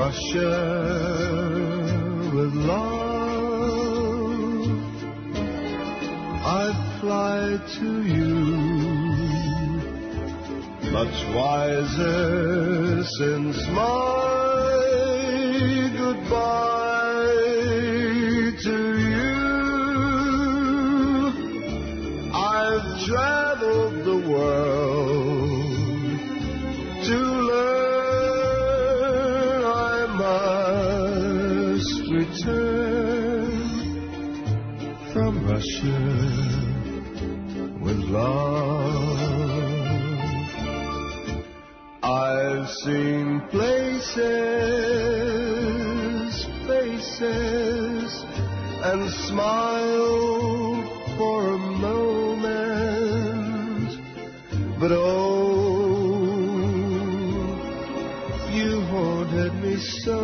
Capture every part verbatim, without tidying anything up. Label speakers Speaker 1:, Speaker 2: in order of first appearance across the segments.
Speaker 1: Russia with love, I fly to you, much wiser since my goodbye to you. I've traveled the world to learn I must return from Russia with love. I've seen places, faces, and smiled for a moment, but oh, you haunted me so.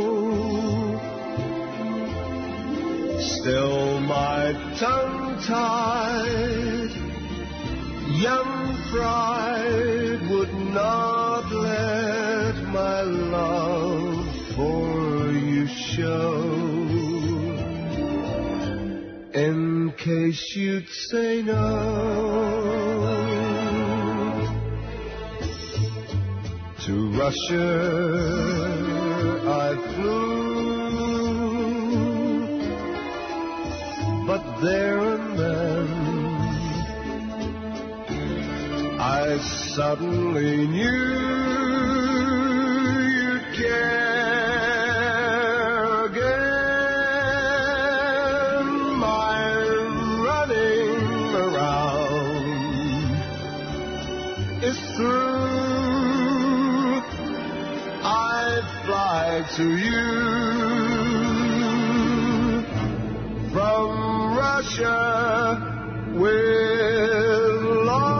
Speaker 1: Still my tongue-tied young pride would not let my love for you show, in case you'd say no. To Russia I flew, but there and then I suddenly knew you'd care again. My running around is through. I fly to you from Russia with love.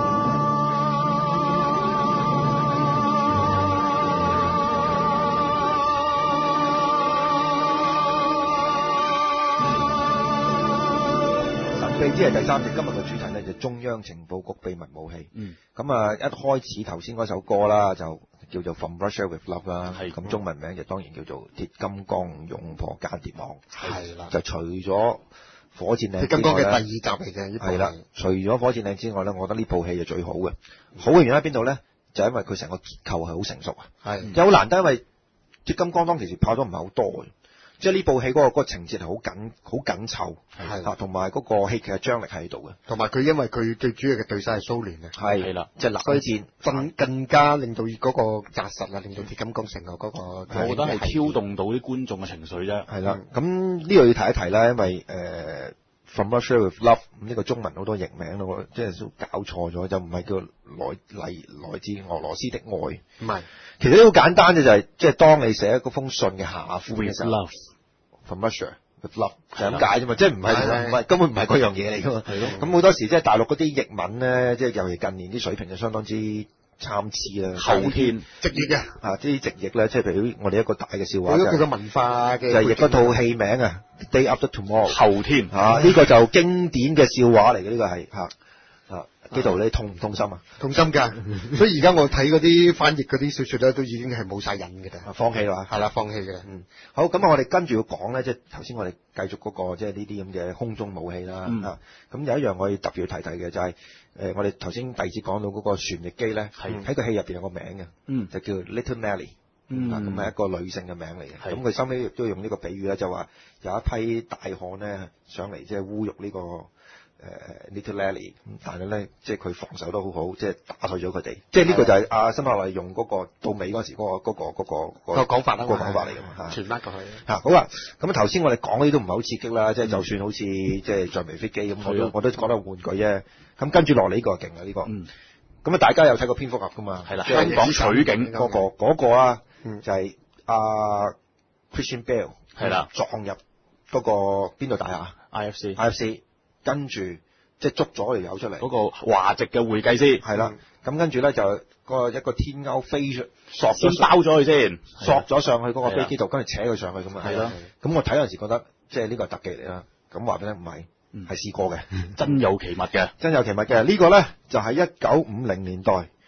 Speaker 2: 即係第三節，今日嘅主題咧就中央情報局秘密武器。
Speaker 3: 嗯。
Speaker 2: 咁啊，一開始頭先嗰首歌啦，就叫做 From Russia with Love 啦。
Speaker 3: 係。
Speaker 2: 咁中文名就當然叫做鐵金剛勇破間諜網。
Speaker 3: 係啦。
Speaker 2: 就除咗火箭靚，鐵
Speaker 4: 金剛嘅第二集嚟嘅呢部。
Speaker 2: 係啦，除咗火箭靚之外咧，我覺得呢部戲就最好嘅。好嘅原因喺邊度咧？就因為佢成個結構係好成熟啊。
Speaker 4: 係。
Speaker 2: 有好難得，因為鐵金剛當其時拍咗唔係好多嘅。即係呢部戲嗰個嗰個情節係好緊好緊湊，係同埋嗰個戲劇嘅張力喺度嘅，
Speaker 4: 同埋佢因為佢最主要嘅對手係蘇聯嘅，
Speaker 2: 係啦，即係冷戰，
Speaker 4: 更更加令到嗰個紮實啊，令到鐵金剛成個嗰個，
Speaker 3: 我覺得係挑動到啲觀眾嘅情緒啫。
Speaker 2: 係啦，咁呢度要提一提啦，因為誒、呃、From Russia with Love 呢個中文好多譯名咯，即係都搞錯咗，就唔係叫來嚟來自俄羅斯的愛，唔
Speaker 4: 係。
Speaker 2: 其實都好簡單嘅，就係即係當你寫嗰封信嘅下款嘅時候
Speaker 3: ，Love
Speaker 2: from Russia with love 就咁解啫嘛，即係唔係唔係根本唔係嗰樣嘢嚟噶嘛。
Speaker 3: 係咯。
Speaker 2: 咁好多時即係大陸嗰啲譯文咧，即係尤其近年啲水平就相當之參差啦。
Speaker 3: 後天
Speaker 4: 直譯嘅
Speaker 2: 啊，啲直譯咧，即係譬如我哋一個大嘅笑話，
Speaker 4: 佢個文化嘅
Speaker 2: 就係譯嗰套戲名啊 ，Day After Tomorrow
Speaker 3: 後天
Speaker 2: 啊，呢個就經典嘅笑話嚟嘅，呢個係嚇啊。呢度你痛唔痛心啊？
Speaker 4: 痛心㗎，所以而家我睇嗰啲翻譯嗰啲小説咧，都已經係冇晒癮嘅啦，
Speaker 2: 放棄啦，
Speaker 4: 係啦，放棄嘅。
Speaker 2: 嗯，好，咁啊，我哋跟住要講咧，即係頭先我哋繼續嗰、那個即係呢啲咁嘅空中武器啦。
Speaker 3: 嗯、
Speaker 2: 啊，咁有一樣我要特別要提提嘅就係、是、誒、呃，我哋頭先第二節講到嗰個旋翼機咧，係喺個戲入邊有個名嘅，
Speaker 3: 嗯，
Speaker 2: 就叫 Little Nelly，
Speaker 3: 嗯，
Speaker 2: 咁係一個女性嘅名嚟嘅。咁佢收尾亦都用呢個比喻咧，就話有一批大漢咧上嚟即係侮辱呢、這個。誒、uh, Little Nelly， 但係咧，即係佢防守都好好，即係打退咗佢哋。即係呢個就係阿辛巴維用嗰、那個到尾嗰時嗰、那個嗰、那個嗰、那個
Speaker 4: 個講法啦，
Speaker 2: 個講法嚟㗎嘛嚇。
Speaker 4: 傳翻過去
Speaker 2: 嚇好啊！咁啊頭先我哋講嗰啲都唔係好刺激啦，即、嗯、係就算好似即係橡皮飛機咁，我都我都覺得玩具啫。咁跟住落嚟呢個勁啦呢個。嗯。咁啊大家有睇過蝙蝠俠㗎嘛？係啦，香港取景嗰、那個嗰、那個啊，嗯、就係、是、阿、uh, Christian Bale 係啦，撞入嗰個邊度大廈 I F C I F C。跟住即係捉咗條友出嚟，嗰、那個華籍嘅會計師係啦。咁、嗯、跟住咧就個一個天鈎飛出，索咗包咗佢先，索咗上去嗰個飛機度，跟住扯佢上去咁啊。係咯。咁我睇嗰陣時覺得即係呢個係特技嚟啦。咁話俾你聽唔係，係、嗯、試過嘅，真有其物嘅，真有其物嘅。這個、呢個咧就係一九五零年代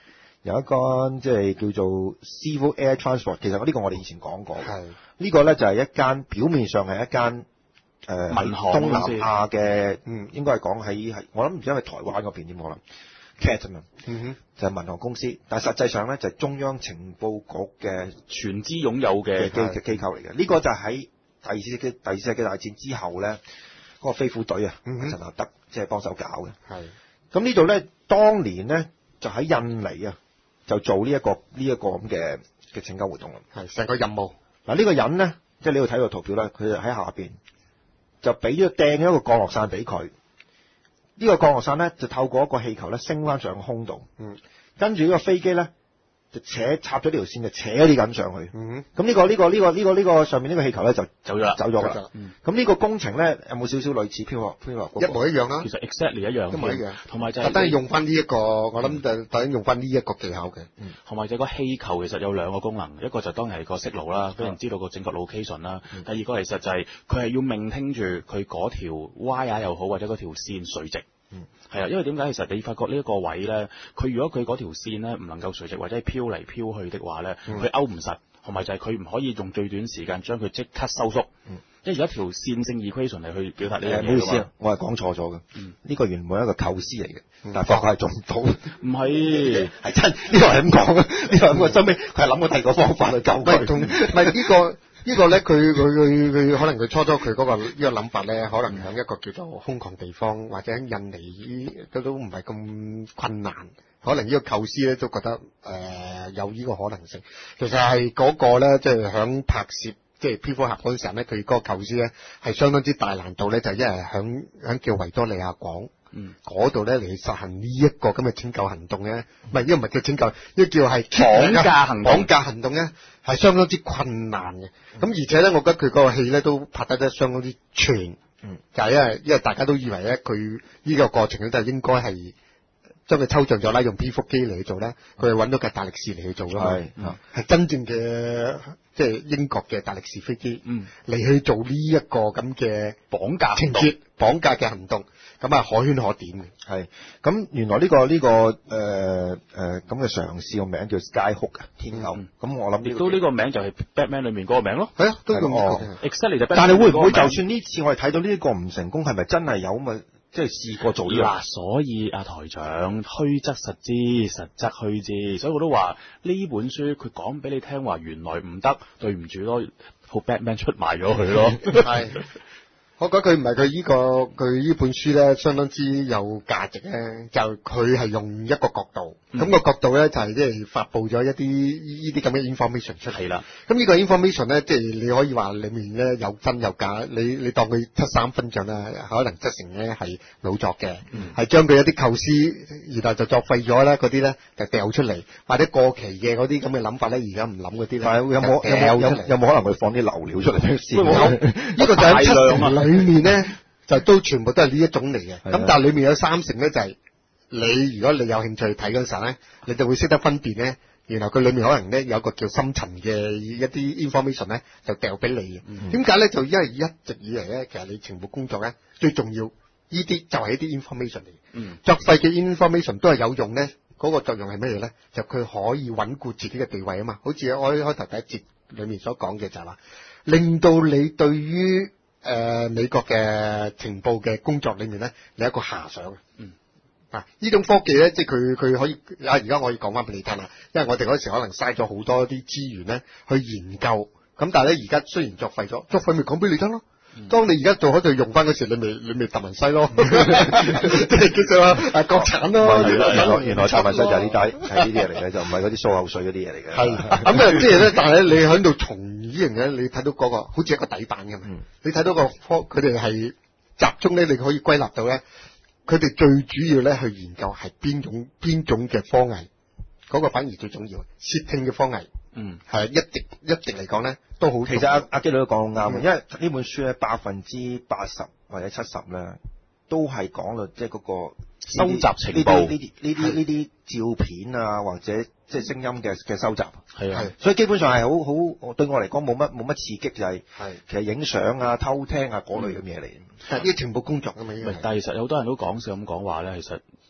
Speaker 2: 有一間即係叫做 Civil Air Transport， 其實呢個我哋以前講過。係呢個咧就係一間表面上係一間誒
Speaker 3: 民航
Speaker 2: 東南亞嘅，嗯，應該係講喺係我諗唔知係咪台灣嗰邊點可能 C A T 啊，嗯哼，就係民航公司，但係實際上咧就係中央情報局嘅
Speaker 3: 全資擁有嘅
Speaker 2: 機嘅機構嚟嘅。呢個就係喺第二次第二次世界大戰之後咧，嗰個飛虎隊啊，陳納德即係幫手搞嘅。係咁呢度咧，當年咧就喺印尼啊，就做呢一個呢一個咁嘅嘅拯救活動啦。係成個任務嗱，呢個人咧，即係你要睇個圖表咧，佢就喺下邊就俾咗掟咗一個降落傘俾佢。呢個降落傘咧就透過一個氣球咧升翻上個空度，嗯，跟住呢個飛機咧就扯插咗呢條線就扯啲緊上去，嗯，咁呢個呢個呢個呢個呢個上面呢個氣球咧就走咗啦，走咗啦，咁呢個工程咧有冇少少類似飄落飄落？一模一樣啦，
Speaker 3: 其實 exactly 一樣，
Speaker 4: 一模一樣，
Speaker 3: 同埋就係
Speaker 4: 特登用翻呢一個，我諗就特登用翻呢一個技巧嘅，
Speaker 3: 嗯，同埋就個氣球其實有兩個功能，一個就當然係個息路啦，俾人知道個正確 location 啦，第二個其實就係佢係要命聽住佢嗰條 wire 又好或者嗰條線垂直。嗯，係啊，因為點解其實你發覺呢一個位咧，佢如果佢嗰條線咧唔能夠垂直或者係飄嚟飄去的話咧，佢勾唔實，同埋就係佢唔可以用最短時間將佢即刻收縮。嗯，即係有一條線性 equation 嚟去表達呢樣嘢。唔好意思啊，我係講錯咗嘅。嗯，呢個原本係一個構思嚟嘅，但係發覺係做唔到。唔係，係真呢個係咁講啊，呢個咁嘅收尾佢係諗過第二個方法去救佢。
Speaker 4: 唔係呢個。呢個咧，佢佢佢佢可能佢初初佢嗰個呢個諗法咧，可能喺一個叫做空曠地方，或者喺印尼都都唔係咁困難，可能呢個構思咧都覺得誒、呃、有呢個可能性。其實係嗰個咧，即係響拍攝即係蝙蝠俠嗰陣時候咧，佢嗰個構思咧係相當之大難度咧，就因為響響叫維多利亞港。嗯，嗰度咧嚟實行呢一個咁嘅拯救行動咧，唔係，呢個唔係叫拯救，呢個叫係綁架行動。綁架行動咧係相當之困難嘅。咁、嗯、而且咧，我覺得佢個戲咧都拍得得相當之全。嗯，就係因為因為大家都以為咧，佢呢個過程咧就應該係將佢抽象咗啦，用蝙蝠機嚟去做咧，佢係揾到架大力士嚟去做咯。係、嗯，係真正嘅即係英國嘅大力士飛機。嗯，嚟去做呢一個咁嘅綁架情節、綁架嘅行動。咁啊，可圈可點嘅。係，咁原來呢、這個呢、這個誒誒咁嘅嘗試個名叫 Skyhook 啊，天牛。咁、嗯、我諗亦都呢個名就係 Batman 裏面嗰個名咯。係啊，都用過。Exactly 就。但係會唔會就算呢次我哋睇到呢一個唔成功，係咪真係有咁嘅即係試過做呢、這個？嗱，所以阿台長虛則實之，實則虛之，所以我都話呢本書佢講俾你聽話，原來唔得，對唔住咯，好 Batman 出賣咗佢咯。係。我覺得佢唔係佢呢個佢呢本書咧，相當之有價值咧。就佢係用一個角度，咁、嗯、個角度咧就係即係發布咗一啲呢啲咁嘅 information 出嚟啦。咁呢個 information 咧，即係你可以話裡面咧有真有假。你你當佢七三分像啦，可能七成咧係老作嘅，係將佢一啲構思，然後就作廢咗咧嗰啲咧就掉出嚟，或者過期嘅嗰啲咁嘅諗法咧，而家唔諗嗰啲咧。係有冇有有有冇可能佢放啲流料出嚟俾試？呢個就係七成裏面咧就都全部都係呢一種嚟嘅。咁但係裏面有三成咧就係、是、你如果你有興趣睇嗰陣時候咧，你就會識得分辨咧。然後佢裏面可能咧有個叫深層嘅一啲 information 咧就掉俾你嘅。點解咧？就因為一直以嚟咧，其實你情報工作咧最重要呢啲就係一啲 information 嚟嘅。嗯，作廢嘅 information 都係有用咧。嗰、那個作用係咩嘢咧？就佢可以穩固自己嘅地位啊嘛。好似我開頭第一節裏面所講嘅就係話，令到你對於誒、呃、美國嘅情報嘅工作裏面咧，你有一個遐想。嗯。啊！呢種科技咧，即係佢佢可以啊！而家我可以講翻俾你聽啦，因為我哋嗰時可能嘥咗好多啲資源咧去研究，咁但係咧而家雖然作廢咗，作廢咪講俾你聽咯。嗯、當你而家做開就用翻嗰時，你咪你咪達文西咯，即係叫做啊國產咯。原來原來達文西就係呢啲係呢啲嘢嚟嘅，就唔係嗰啲漱口水嗰啲嘢嚟嘅。係咁啊，即係咧，但係你喺度從呢樣嘢，你睇到嗰、那個好似一個底板咁、嗯。你睇到個科，佢哋係集中咧，你可以歸納到咧。佢哋最主要咧去研究係邊種邊種嘅科藝，嗰、那個反而最重要。竊聽嘅科藝，嗯，係一直一直嚟講咧都好。其實阿阿基女都講得啱、嗯，因為呢本書咧百分之八十或者七十咧都係講到即係嗰個收集情報，呢啲呢啲呢啲照片啊或者即係聲音嘅嘅收集。係啊，所以基本上係好好對我嚟講冇乜冇乜刺激，就係、是、其實影相啊、偷聽啊嗰類嘅嘢嚟。但係啲情報工作咁嘛，但係其實有好多人都講笑咁講話咧，其實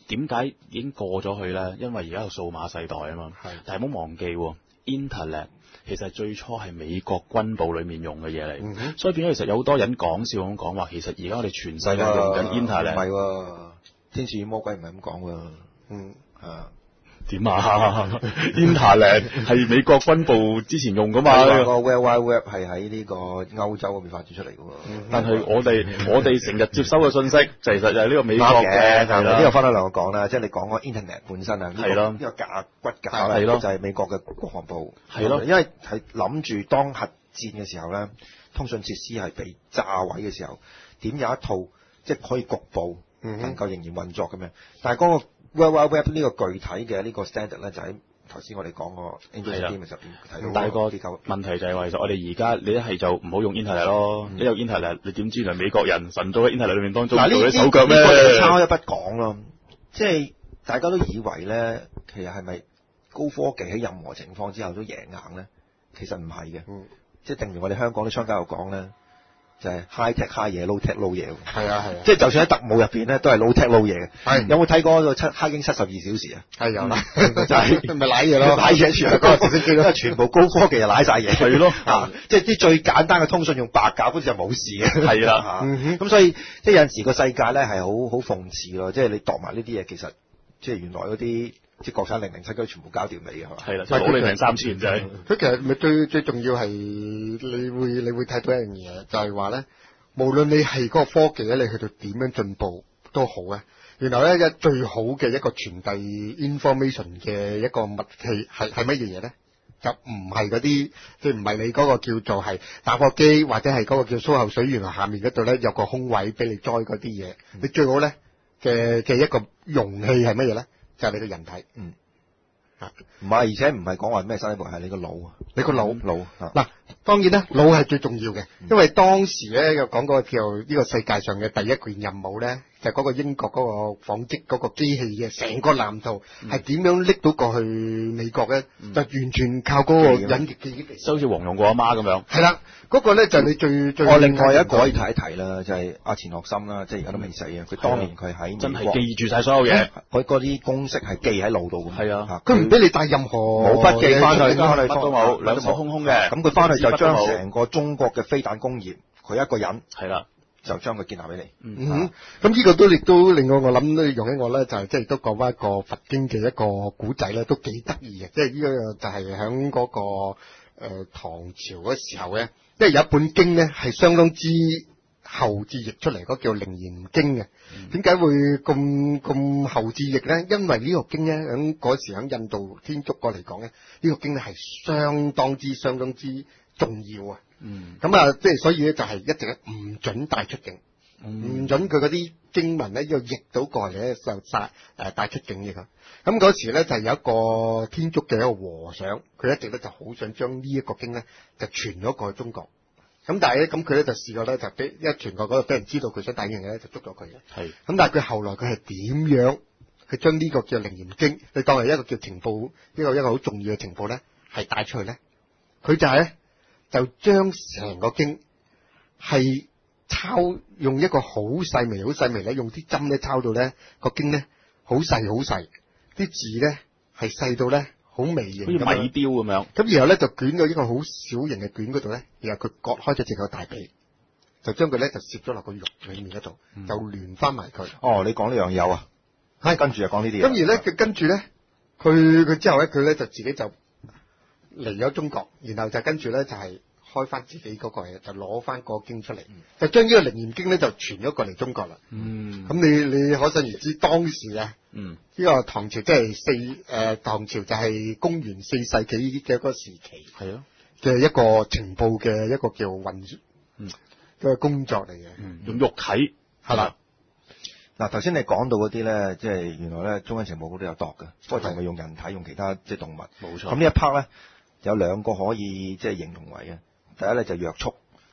Speaker 3: 點解已經過咗去咧？因為而家有數碼世代啊嘛。係。但係唔好忘記喎 ，Internet 其實最初係美國軍部裡面用嘅嘢嚟，嗯、所以變咗其實有好多人講笑咁講話，其實而家我哋全世界用緊 Internet。
Speaker 2: 唔係喎，天使與魔鬼唔係咁講喎。嗯啊。
Speaker 3: 點啊 ？Internet 係美國軍部之前用噶嘛？
Speaker 2: 個 World Wide Web 係喺呢個歐洲嗰邊發展出嚟嘅喎。
Speaker 3: 嗯、但係我哋我哋成日接收嘅信息，其實就係呢個美國嘅。係啦，
Speaker 2: 呢個分開兩個講啦，即係你講個 Internet 本身啊，係咯，呢個架骨架咧就係美國嘅國防部。係咯，因為係諗住當核戰嘅時候咧，通訊設施係被炸毀嘅時候，點有一套即係可以局部能夠仍然運作咁樣。但係嗰個 World Wide Web 呢個具體嘅呢個 standard 咧，就喺頭先我哋講個 English Team 嘅時候睇到。
Speaker 3: 但係個問題就係話，其實我哋而家你一係就唔好用 Internet 咯，嗯、你有 Internet 你點知原來美國人神早喺 Internet 裏面當中做啲手腳咩？嗱呢呢呢個就
Speaker 2: 抄一筆講咯，即係大家都以為咧，其實係咪高科技喺任何情況之後都贏硬咧？其實唔係嘅，嗯、即係正如我哋香港啲商家又講咧。就係 high tech high 嘢 low tech low 嘢喎。係啊係啊，即係就算喺特務入邊咧，都係 low tech low 嘢嘅。係有冇睇過個七黑鷹七十二小時啊？係有啦，就係咪瀨嘢咯？瀨嘢全嗰個直升機咯，全部高科技就瀨晒嘢。係咯，啊，即係啲最簡單嘅通訊用白鴿嗰啲就冇事嘅。係啦，咁所以即係有陣時個世界咧係好好諷刺咯，即係你度埋呢啲嘢，其實即係原來嗰啲。即係國產零零七都全部交掉尾嘅係嘛？係啦，冇你零三千就係。
Speaker 4: 佢其實咪最最重要係你會你會睇到一樣嘢，就係話咧，無論你係嗰個科技咧，你去到點樣進步都好啊。原來咧一最好嘅一個傳遞 information 嘅一個物器係係乜嘢嘢咧？就唔係嗰啲即係唔係你嗰個叫做係打火機或者係嗰個叫蘇後水源下面嗰度咧有個空位俾你栽嗰啲嘢。嗯、你最好咧嘅嘅一個容器係乜嘢咧？就係你個人體，嗯，啊，唔係，而且唔係講話咩生理部，係你個腦啊，你個腦腦啊。嗱，當然咧，腦係最重要嘅，因為當時咧又講過叫呢個世界上嘅第一件任務咧，就係嗰個英國嗰個紡織嗰個機器嘅成個藍圖係點樣拎到過去美國咧，就完全靠嗰個隱形記憶嚟，就好似黃蓉個阿媽咁樣。係啦，嗰個咧就係你最最。我另外一個可以提一提啦，就係阿錢學森啦，即係而家都未死啊。佢當年佢喺真係記住晒所有嘢，佢嗰啲公式係記喺腦度咁。係啊，佢唔俾你帶任何冇筆記翻去，翻去乜都冇，兩手空空嘅。咁佢翻去就將成個中國嘅飛彈工業，佢一個人係啦。就將佢建立俾你。嗯哼，咁呢個都亦都令我我諗都用起我咧，就係即係都講翻一個佛經嘅一個古仔咧，都幾得意嘅。即係呢個就係喺嗰個誒、呃、唐朝嗰時候咧，即係有一本經咧係相當之後至譯出嚟，嗰叫《楞嚴經》嘅。點解、嗯、會咁咁後至譯咧？因為呢個經咧喺嗰時喺印度天竺國嚟講咧，呢、這個經咧係相當之相當之重要啊。嗯，咁啊，即係所以咧，就係一直唔准帶出境，唔、嗯、准佢嗰啲經文咧，要譯到過嚟咧，就晒誒帶出境嘅。咁嗰時咧，就係有一個天竺嘅一個和尚，佢一直咧就好想將呢一個經咧，就傳咗過去中國。咁但係咧，咁佢咧就試過咧，就俾一傳過嗰度俾人知道佢想帶嘢咧，就捉咗佢嘅。係是。咁但係佢後來佢係點樣去將呢個叫楞嚴經，你當係一個叫情報，一個一個好重要嘅情報咧，係帶出去咧？佢就係咧。就將成個經係抄，用一個好細微、好細微咧，用啲針咧抄到咧個經咧好細好細，啲字咧係細到咧好微型，好似米雕咁樣。咁然後咧就捲到一個好小型嘅卷嗰度咧，然後佢割開咗隻個大髀，就將佢咧就攝咗落個肉裏面嗰度，嗯、就連翻埋佢。哦，你講呢樣有啊？係跟住就講呢啲嘢。咁而咧，佢跟住咧，佢佢之後咧，佢咧就自己就。嚟咗中國，然後就跟住咧就係、是、開翻自己嗰個嘢，就攞翻個經出嚟，嗯、就將呢個楞嚴經咧就傳咗過嚟中國啦。嗯，咁你你可想而知當時啊，嗯，呢個唐朝即係四誒、呃、唐朝就係公元四世紀嘅嗰個時期，係咯嘅一個情報嘅一個叫運輸嗯嘅工作嚟嘅，嗯，用肉體係啦。嗱，頭先你講到嗰啲咧，即係原來咧中央情報局都有度嘅，不過就係用人體用其他即係動物。冇錯。咁呢一 part 咧有兩個可以即係形容為嘅，第一咧就約束，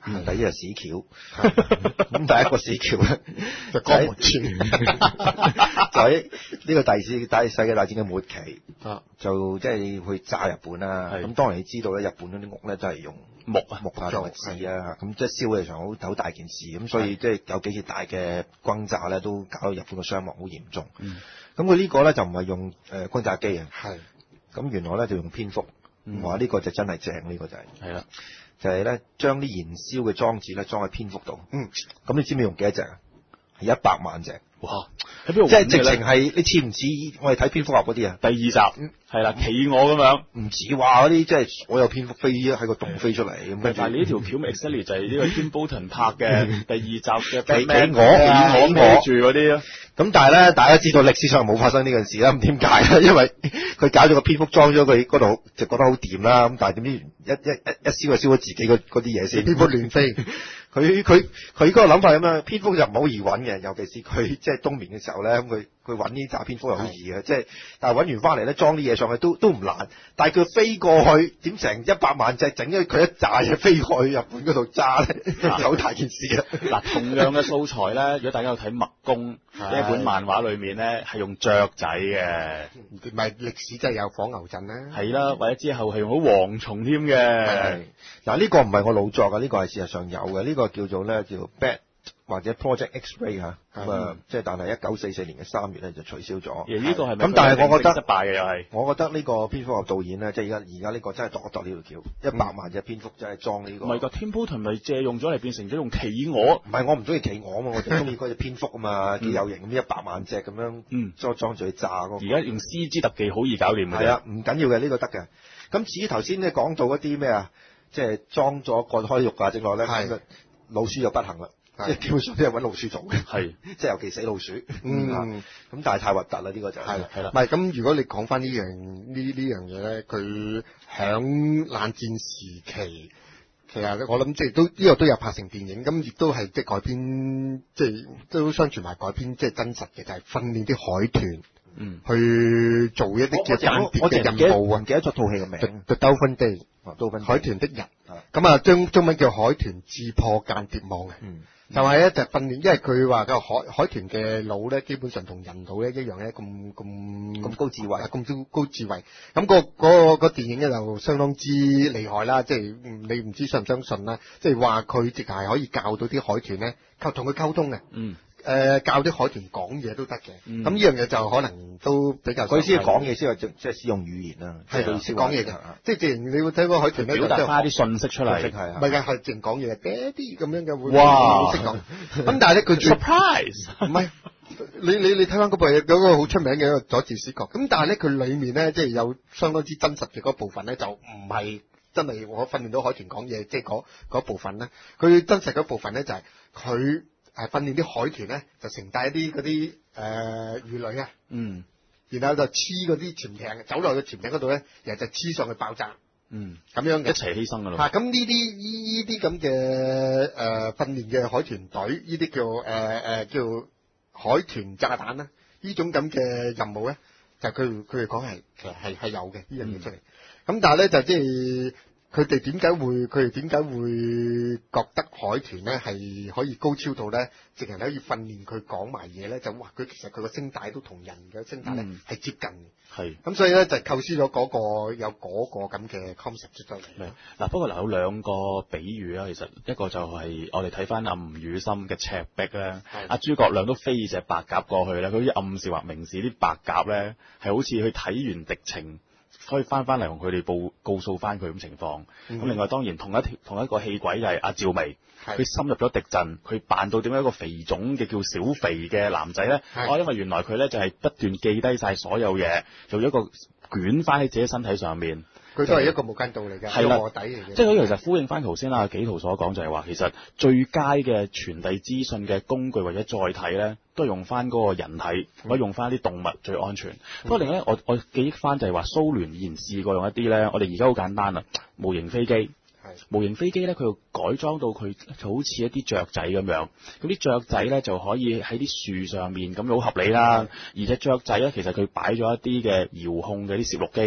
Speaker 2: 嗯、第二係屎橋，咁第一個屎橋咧就江戶川，就喺呢個第二次大世界大戰嘅末期，啊、就即係去炸日本啦。咁當然你知道咧，日本嗰啲屋咧都係用木啊木啊同埋紙啊，咁即係燒起上好好大件事，咁所以即係有幾次大嘅轟炸咧，都搞到日本嘅傷亡好嚴重。咁佢呢個咧就唔係用誒轟炸機啊，咁原來咧就用蝙蝠。話、嗯、呢個就真係正，呢、呢個就係係啦，就係咧將啲燃燒嘅裝置咧裝喺蝙蝠度。嗯，咁你知唔知用幾多隻啊？係一百萬隻。哇！喺邊度？即係直情係你似唔似我哋睇蝙蝠俠嗰啲啊？第二集係啦，企鵝咁樣，唔似話嗰啲即係所有蝙蝠飛喺個洞飛出嚟咁。但係你呢條橋 exactly 就係呢個 Tim Burton 拍嘅第二集嘅企企鵝，企鵝企住嗰啲咯。咁但係咧，大家知道歷史上冇發生呢件事啦。咁點解咧？因為佢搞咗個蝙蝠裝咗佢嗰度，就覺得好掂啦。咁但係點知一一一一燒就燒咗自己嗰啲嘢先，蝙蝠亂飛。佢佢佢嗰個諗法係咁樣，蝙蝠就唔好易揾嘅，尤其是佢即係冬眠嘅時候咧，咁佢佢揾呢紮蝙蝠又好易嘅，即係但係揾完翻嚟咧裝啲嘢上去都都唔難，但係佢飛過去點成一百萬隻整咗佢一紮嘢飛過去日本嗰度炸咧，就好大件事啦。嗱，同樣嘅素材咧，如果大家有睇墨攻呢一本漫畫裏面咧，係用雀仔嘅，唔係歷史真係有火牛陣啦，係啦，或者之後係用好蝗蟲添嘅。嗱，呢個唔係我老作嘅，呢個係事實上有嘅，呢個叫做咧叫 Bat 或者 Project X-Ray 嚇，咁啊，即係但係一九四四年嘅三月咧就取消咗。呢個係咪咁？但係我覺得失敗嘅又係，我覺得呢個蝙蝠俠導演咧，即係而家而家呢個真係度一度呢條橋，一百萬隻蝙蝠真係裝呢個。唔係個 Tim Burton 咪借用咗嚟變成咗用企鵝？唔係，我唔中意企鵝啊嘛，我就中意嗰隻蝙蝠啊嘛，幾有型咁，一百萬隻咁樣，嗯，裝裝住去炸嗰個。而家用 C G 特技好易搞掂嘅。係啊，唔緊要嘅，呢個得嘅。咁至於頭先咧講到一啲咩啊？即係裝咗割開肉啊，整落咧，老鼠就不行啦，即係基本上都係揾老鼠做嘅，係即係尤其死老鼠，嗯，咁、嗯、但係太核突啦，呢、呢個就係係啦，唔係咁。如果你講翻呢樣呢呢樣嘢咧，佢響冷戰時期，其實我諗即係都呢、呢個都有拍成電影，咁亦都係即係改編，即係都相傳埋改編，即係真實嘅，就係、是、訓練啲海豚。嗯，去做一啲嘅間諜嘅任務啊！唔記得咗套戲嘅名，就《Dolphin Day》，海豚的人。咁啊，將中文叫海豚自破間諜網嘅。嗯，就係咧就訓練，因為佢話個海海豚嘅腦咧，基本上同人腦咧一樣咧，咁咁咁高智慧，咁高高智慧。咁個嗰個個電影咧就相當之厲害啦，即係你唔知信唔相信啦，即係話佢直係可以教到啲海豚咧，溝同佢溝通嘅。嗯。誒、呃、教啲海豚講嘢都得嘅，咁呢樣嘢就可能都比較。佢先係講嘢先係即係使用語言啦，係佢先講嘢嘅，即係自然你會睇個海豚咧表達翻啲信息出嚟，係啊，唔係㗎，係淨講嘢，爹啲咁樣嘅會哇識講。咁但係咧佢最 surprise 唔係你你你睇翻嗰部嘢嗰個好出名嘅一個佐治史葛，咁但係咧佢裡面咧即係有相當之真實嘅嗰部分咧，就唔係真係我訓練到海豚講嘢，即係嗰嗰部分咧，佢真實嗰部分咧就係佢。係訓練啲海豚咧，就乘帶一啲嗰啲誒魚雷啊，嗯，然後就黐嗰啲潛艇，走落去潛艇嗰度咧，然後就黐上去爆炸，嗯，咁樣嘅一齊犧牲噶咯。嚇，咁呢啲呢啲咁嘅誒訓練嘅海豚隊，呢啲叫誒誒、呃、叫海豚炸彈啦，呢種咁嘅任務咧，就佢佢哋講係其實係係有嘅呢樣嘢出嚟。咁、嗯、但係咧就即係。佢哋點解會？佢哋點解會覺得海豚咧係可以高超到咧，淨係可以訓練佢講埋嘢咧？就話佢其實佢個聲帶都同人嘅聲帶咧係接近嘅。係。咁所以咧就構思咗嗰個有嗰個咁嘅 concept 出咗嚟。嗱，不過嗱有兩個比喻啦，其實一個就係我哋睇翻阿吳宇森嘅赤壁咧，阿諸葛亮都飛隻白鴿過去咧，佢好似暗示或明示啲白鴿咧係好似去睇完敵情。可以翻翻嚟同佢哋報告訴翻佢咁情況。咁、嗯、另外當然同一條同一個戲軌就係阿趙薇，佢深入咗敵陣，佢扮到點樣一個肥種嘅叫小肥嘅男仔咧？哦，因為原來佢咧就係不斷記低晒所有嘢，做咗一個捲翻喺自己身體上面。佢都係一個無間道嚟嘅，係啦，臥底嚟嘅。即係佢其實呼應翻頭先阿紀陶所講，就係話其實最佳嘅傳遞資訊嘅工具或者載體咧，都係用翻嗰個人體，或者用翻啲動物最安全。不過另外我我記憶翻就係話蘇聯以前試過用一啲咧，我哋而家好簡單啦，模型飛機。模型飛機咧，佢又改裝到佢就好似一啲雀仔咁樣，咁啲雀仔咧就可以喺啲樹上面，咁好合理啦。而且雀仔咧，其實佢擺咗一啲嘅遙控嘅啲攝錄機。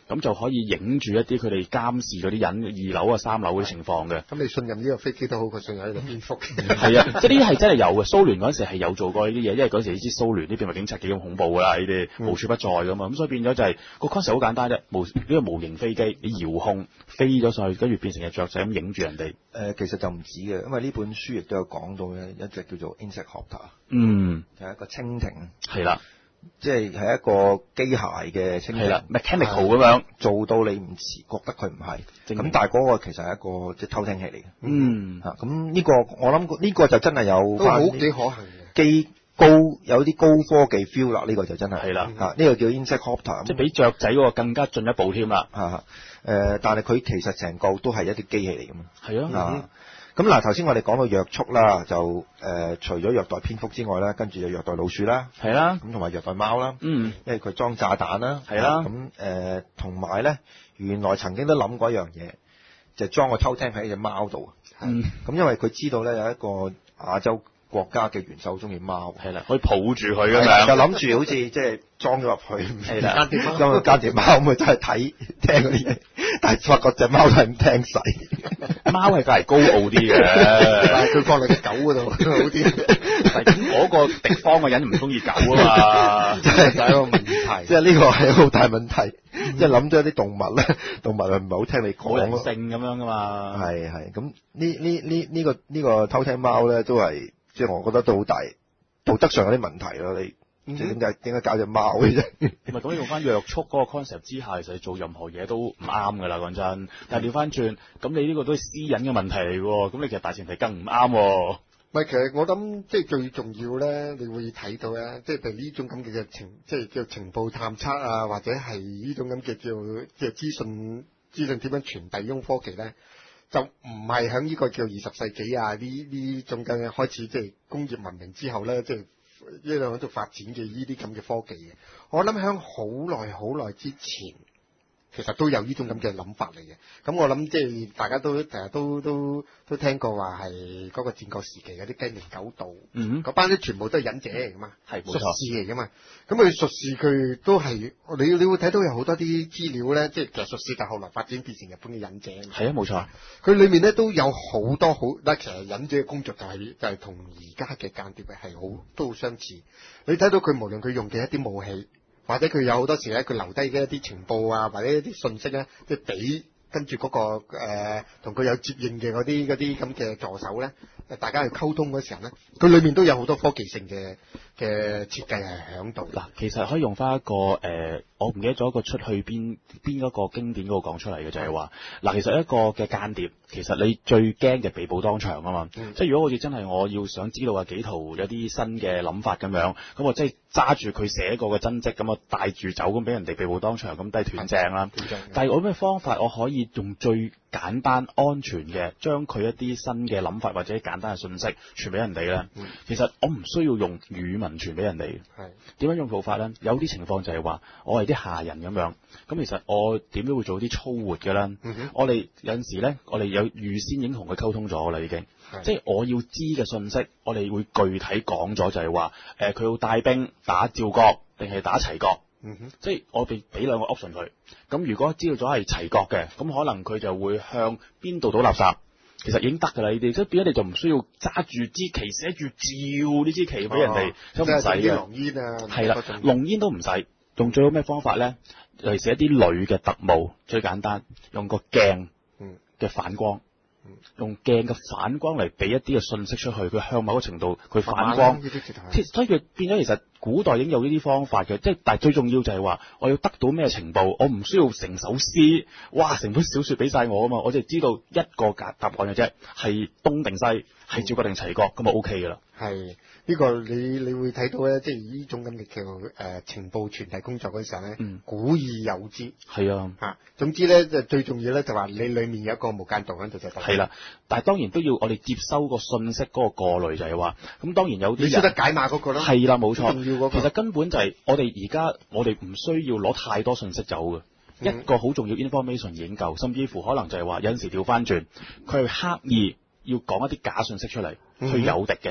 Speaker 3: 咁就可以影住一啲佢哋監視嗰啲人二樓啊三樓嗰啲情況嘅。
Speaker 4: 咁你信任呢個飛機都好過信任呢個蝙蝠。
Speaker 3: 係啊，即係呢啲係真係有嘅。蘇聯嗰陣時係有做過呢啲嘢，因為嗰陣時你知蘇聯啲秘密警察幾咁恐怖㗎啦，呢啲無處不在㗎嘛。咁、嗯、所以變咗就係、是、個 concept 好簡單啫，無呢、這個模型飛機你遙控飛咗上去，跟住變成隻雀仔咁影住人哋。誒、
Speaker 2: 呃，其實就唔止嘅，因為呢本書亦都有講到咧，一隻叫做 Insect-Copter，
Speaker 3: 嗯，
Speaker 2: 就係一個蜻蜓，
Speaker 3: 係啦。
Speaker 2: 即係係一個機械嘅蜻蜓，
Speaker 3: 係啦 ，mechanical 咁樣
Speaker 2: 做到你唔似覺得佢唔係，咁但係嗰個其實係一個即係偷聽器嚟嘅。嗯，嚇咁呢個我諗呢個就真係有
Speaker 4: 都好幾可行嘅，
Speaker 2: 機高有啲高科技 feel 啦，呢、這個就真係
Speaker 3: 係啦，
Speaker 2: 嚇呢、這個叫 Insect-Copter，
Speaker 3: 即係比雀仔嗰個更加進一步添啦。
Speaker 2: 嚇誒、呃，但係佢其實成個都係一啲機器嚟㗎嘛。
Speaker 3: 係啊。
Speaker 2: 啊咁嗱，頭先我哋講到虐畜啦，就誒、呃、除咗虐待蝙蝠之外咧，跟住就虐待老鼠啦，
Speaker 3: 係啦，
Speaker 2: 咁同埋虐待貓啦，嗯，因為佢裝炸彈啦，
Speaker 3: 係啦，
Speaker 2: 咁誒同埋咧，原來曾經都諗過一樣嘢，就係、裝個偷聽喺隻貓度，嗯，咁因為佢知道咧有一個亞洲國家嘅元首中意貓，
Speaker 3: 係啦，可以抱住佢咁樣，
Speaker 2: 就諗住好似即係裝咗入去，
Speaker 3: 係啦，
Speaker 2: 間諜貓，裝個間諜貓咁啊，真係睇聽嗰啲嘢，但係發覺隻貓都係咁聽使。
Speaker 3: 貓係隔離高傲啲嘅，
Speaker 4: 但係佢放落隻狗嗰度好啲。
Speaker 3: 但係嗰個敵方嘅人唔中意狗啊嘛，
Speaker 2: 真係第一個問題。即係呢個係好大問題。即係諗咗啲動物咧，動物係唔係好聽你講咯？
Speaker 3: 好性咁樣噶嘛。
Speaker 2: 係係咁呢呢呢呢個呢、呢個偷聽貓咧，都係即係我覺得都好大道德上有啲問題咯。你。即係點解點解搞隻貓嘅啫？
Speaker 3: 唔係咁用翻虐畜嗰個 concept 之下，其實做任何嘢都唔啱㗎啦，講真。但係調翻轉，咁你呢個都係私隱嘅問題嚟喎。咁你其實大前提更唔啱喎。
Speaker 4: 唔係，其實我諗即係最重要咧，你會睇到咧，即係譬如呢種咁嘅情，即係叫情報探測啊，或者係呢種咁嘅叫即係資訊資訊點樣傳遞呢種科技咧，就唔係喺呢個叫二十世紀啊呢呢種嘅開始，即係工業文明之後咧，即係。一路喺度發展嘅呢啲咁嘅科技嘅，我諗喺好耐好耐之前，其實都有呢種咁嘅諗法嚟嘅。咁我諗即係大家都成日都都都聽過話係嗰個戰國時期嗰啲雞鳴狗盜，嗯，嗰班啲全部都係忍者嚟噶嘛，係術士嚟噶嘛。咁佢術士佢都係你你會睇到有好多啲資料咧，即係其實術士但後來發展變成日本嘅忍者。
Speaker 3: 係啊，冇錯。
Speaker 4: 佢裏面咧都有好多好，嗱，其實忍者嘅工作就係、是、就係同而家嘅間諜係好都好相似。你睇到佢無論佢用嘅一啲武器，或者佢有好多時咧，佢留低嘅一啲情報啊，或者一啲信息咧，即係俾跟住嗰、那個誒同佢有接應嘅嗰啲嗰啲咁嘅助手咧，大家去溝通嗰時候咧，佢裏面都有好多科技性嘅嘅設計係喺度。
Speaker 3: 嗱，其實可以用翻一個誒、呃，我唔記得咗一個出去邊邊一個經典嗰個講出嚟嘅，就係話嗱，其實一個嘅間諜，其實你最驚嘅被捕當場啊嘛。嗯、即係如果好似真係我要想知道阿幾圖有啲新嘅諗法咁樣，咁我即係揸住佢寫過嘅真跡，咁我帶住走，咁俾人哋被捕當場，咁都係斷正啦。但係我有咩方法我可以用最簡單安全嘅，將佢一啲新嘅諗法或者簡單嘅信息傳俾人哋咧、嗯？其實我唔需要用語文傳俾人哋。係點樣用做法咧？有啲情況就係話我係啲下人咁樣，咁其實我點都會做啲粗活嘅啦、嗯。我哋有陣時咧，我哋有預先已經同佢溝通咗啦，已經。即係我要知嘅信息，我哋會具體講咗，就係話誒佢要帶兵打趙國定係打齊國。嗯哼，即係我哋俾兩個 option 佢，咁如果知道咗係齊國嘅，咁可能佢就會向邊度倒垃圾，其實已經得㗎啦。你哋即係變咗，你就唔需要揸住支旗寫住趙呢支旗俾人哋，都唔使嘅。
Speaker 4: 龍煙啊，
Speaker 3: 係啦，龍煙都唔使，用最好咩方法咧？尤其是一啲女嘅特務，最簡單，用個鏡嘅反光。用鏡嘅反光嚟俾一啲嘅信息出去，佢向某個程度佢反光，所以佢變咗其實古代已經有呢啲方法嘅，即係但係最重要就係話我要得到咩情報，我唔需要成首詩，哇成本小說俾晒我啊嘛，我就知道一個答答案嘅啫，係東定西，係趙國定齊國，咁就 O K 噶啦。
Speaker 4: 係呢、這個你你會睇到咧，即係呢種咁嘅叫誒、呃、情報傳遞工作嗰時候咧、嗯，古已有之。係啊，嚇、啊，總之咧就最重要咧就話你裡面有一個無間道喺度就得。係啦，
Speaker 3: 但係當然都要我哋接收個信息嗰個過濾就係話，咁當然有啲
Speaker 4: 你識得解碼嗰個咯。係
Speaker 3: 啦，冇錯。
Speaker 4: 重要嗰個。
Speaker 3: 其實根本就係我哋而家我哋唔需要攞太多信息走嘅、嗯，一個好重要 information 已經夠，甚至乎可能就係話有陣時調翻轉，佢係刻意要講一啲假信息出嚟、嗯，去誘敵嘅。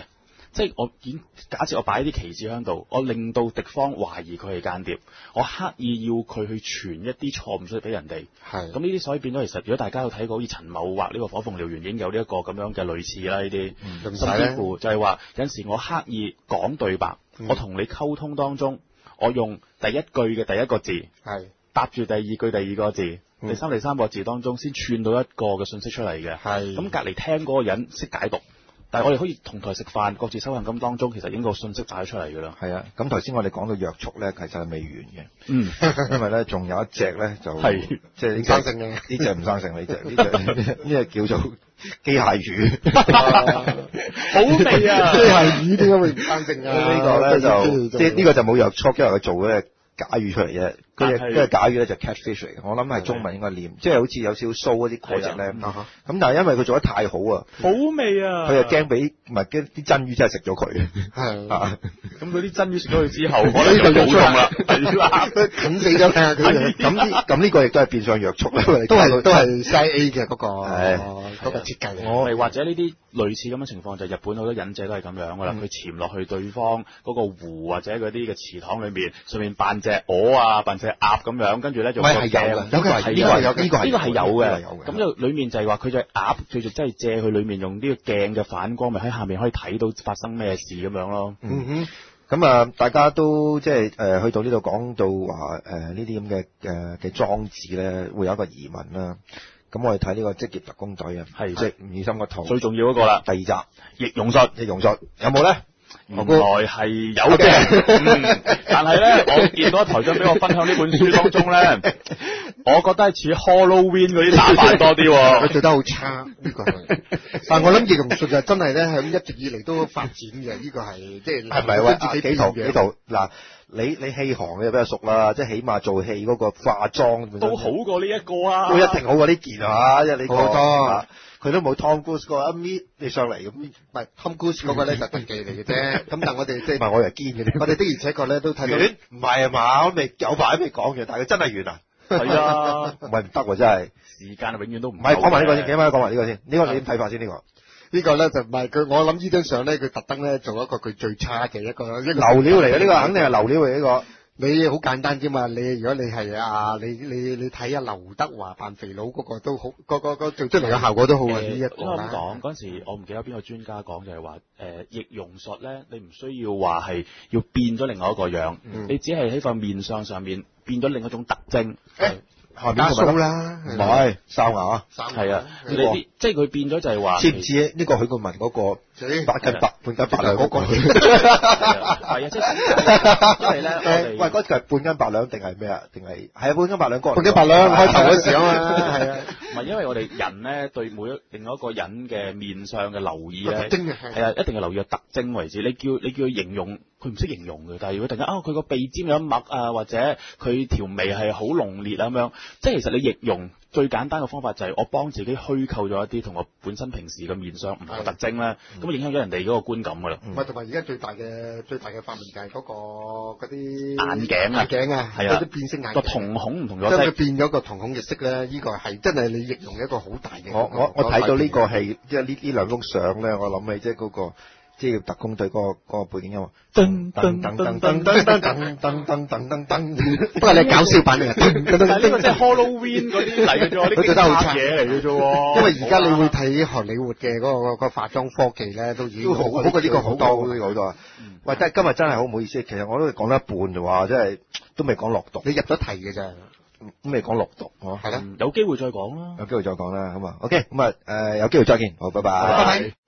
Speaker 3: 即係我已經假設我擺啲旗幟喺度，我令到敵方懷疑佢係間諜，我刻意要佢去傳一啲錯誤出去俾人哋。
Speaker 4: 係。咁
Speaker 3: 呢啲所以變咗，其實如果大家有睇過好似陳某畫呢個火鳳燎原已經有呢一個咁樣嘅類似啦，呢啲、嗯，甚至乎就係話有陣時我刻意講對白，嗯、我同你溝通當中，我用第一句嘅第一個字，係搭住第二句第二個字。第三、第三個字當中先串到一個嘅信息出嚟嘅，係咁隔離聽嗰個人識解讀，但係我哋可以同台食飯，各自收信咁當中，其實已經個信息帶咗出嚟㗎啦。係啊，咁頭先我哋講到約束咧，其實係未完嘅，嗯，因為咧仲有一隻咧就係即係呢隻唔生性嘅，呢隻唔生性，呢隻呢隻呢隻叫做機械魚， 好味啊！
Speaker 4: 機械魚點解會唔生性啊？
Speaker 2: 呢個咧就即係呢個就冇約束，因為佢做咧。假魚出嚟啫，佢隻跟住假魚咧就 catfish 嚟嘅，我諗係中文應該念，即係好似有少少鬚嗰啲嗰隻咧。咁但係因為佢做得太好啊，
Speaker 3: 好味啊！
Speaker 2: 佢又驚俾唔係驚啲真魚真係食咗佢。
Speaker 4: 係
Speaker 2: 啊，
Speaker 3: 咁嗰啲真魚食咗佢之後，可能就冇用啦，
Speaker 4: 啃死咗佢。
Speaker 2: 咁呢咁呢個亦都係變相約束啦，
Speaker 4: 都係都係 C I A 嘅嗰個嗰個設計嚟。
Speaker 3: 我哋或者呢啲類似咁嘅情況，就日本好多忍者都係咁樣噶啦，佢潛落去對方嗰個湖或者嗰啲嘅池塘裏面，上面扮隻鵝啊，扮隻鴨咁樣，跟住咧就
Speaker 2: 係有嘅，呢個係呢個係有呢個係
Speaker 3: 呢個係有嘅。咁就裡面就係話佢隻鴨，佢就真係借佢裡面用呢個鏡嘅反光，咪喺下面可以睇到發生咩事咁樣咯。
Speaker 2: 嗯哼，咁啊，大家都即係誒去到呢度講到話誒呢啲咁嘅誒嘅裝置咧，會有一個疑問啦。咁我哋睇呢個職業特工隊啊，係即係吳宇森個套
Speaker 3: 最重要嗰個啦，
Speaker 2: 第二集
Speaker 3: 易容術，
Speaker 2: 易容術有冇咧？
Speaker 3: 原來係有嘅、嗯，但係咧，我見到台長俾我分享呢本書當中咧，我覺得係似 Halloween 嗰啲打扮多啲，
Speaker 4: 佢做得好差呢、呢個係。但係我諗易容術就真係咧，係一直以嚟都發展嘅，呢、呢個係即係係咪喂自己幾圖幾圖
Speaker 2: 嗱？你你戲行你比較熟啦，即係起碼做戲嗰個化妝
Speaker 3: 都好過呢一個啊，
Speaker 2: 都一定好過呢件啊，因為你
Speaker 4: 好多。
Speaker 2: 佢都冇 Tom Cruise 個一搣你上嚟咁，唔
Speaker 4: 係 Tom Cruise 嗰個咧就特技嚟嘅啫。咁但係我哋即係
Speaker 2: 唔係我係堅嘅，
Speaker 4: 我哋的而且確咧都睇到
Speaker 2: 唔係啊嘛，我未有排都未講嘅，但係佢真係完啊，
Speaker 3: 係啊，
Speaker 2: 唔係唔得喎真係，
Speaker 3: 時間永遠都唔
Speaker 2: 唔係講埋呢個先，幾蚊講埋呢個先，呢、呢個你點睇法先呢、呢個？
Speaker 4: 呢個咧就唔係佢，我諗呢張相咧佢特登咧做一個佢最差嘅一個一個
Speaker 2: 流料嚟嘅，呢個肯定係流料嚟呢個。
Speaker 4: 你好簡單啫嘛，你如果你係啊，你你你睇下劉德華扮肥佬嗰個都好，嗰個個做出嚟嘅效果都好啊！呢一個
Speaker 3: 啦。咁講嗰陣時，我唔記得邊個專家講就係話，誒易容術咧，你唔需要話係要變咗另外一個樣，嗯、你只係喺塊面相上面變咗另一種特徵。
Speaker 2: 欸加鬚啦，唔係哨牙，
Speaker 3: 係啊，呢啲即係佢變咗就係話，
Speaker 2: 似唔似呢個許冠文嗰個八斤八半斤八兩嗰個？
Speaker 3: 係啊，即係因為咧，
Speaker 2: 喂，嗰個係半斤八兩定係咩啊？定係係啊，半斤八兩個。
Speaker 4: 半斤八兩開頭嗰時啊嘛，係啊，
Speaker 3: 唔係因為我哋人咧對每一另外一個人嘅面相嘅留意咧，係啊，一定係留意個特徵為止。你叫你叫佢形容，佢唔識形容嘅。但係如果突然間啊，佢個鼻尖有一墨啊，或者佢條眉係好濃烈啊咁樣。即係其實你易容最簡單嘅方法就係我幫自己虛構咗一啲同我本身平時嘅面相唔同嘅特徵咧，咁啊影響咗人哋嗰個觀感噶啦。
Speaker 4: 唔係同埋而家最大嘅最大嘅發明就係嗰個嗰啲
Speaker 3: 眼鏡啊，
Speaker 4: 眼鏡啊，係啊，啲變色眼鏡
Speaker 3: 個瞳孔唔同咗，
Speaker 4: 即係佢變咗個瞳孔嘅色咧，呢個係真係你易容一個好大嘅。
Speaker 2: 我我我睇到呢個戲，即係呢呢兩幅相咧，我諗起即係嗰個。即係特工隊嗰個嗰個背景音樂，噔噔噔噔噔噔噔噔噔噔噔噔，
Speaker 4: 不過你搞笑版嚟嘅，
Speaker 3: 但係呢個即係 Halloween 嗰啲嚟嘅啫，呢啲假嘢嚟嘅啫。
Speaker 4: 因為而家你會睇荷里活嘅嗰個個化妝科技咧，都已經好好過呢個好多呢個好多。
Speaker 2: 喂，真係今日真係好唔好意思，其實我都講得一半就話，即係都未講落毒。
Speaker 4: 你入咗題嘅咋，
Speaker 2: 都未講落毒，哦，
Speaker 4: 係啦，
Speaker 3: 有機會再講啦，
Speaker 2: 有機會再講啦，咁啊，OK，咁啊，誒，有機會再見，好，拜拜。
Speaker 4: 拜拜。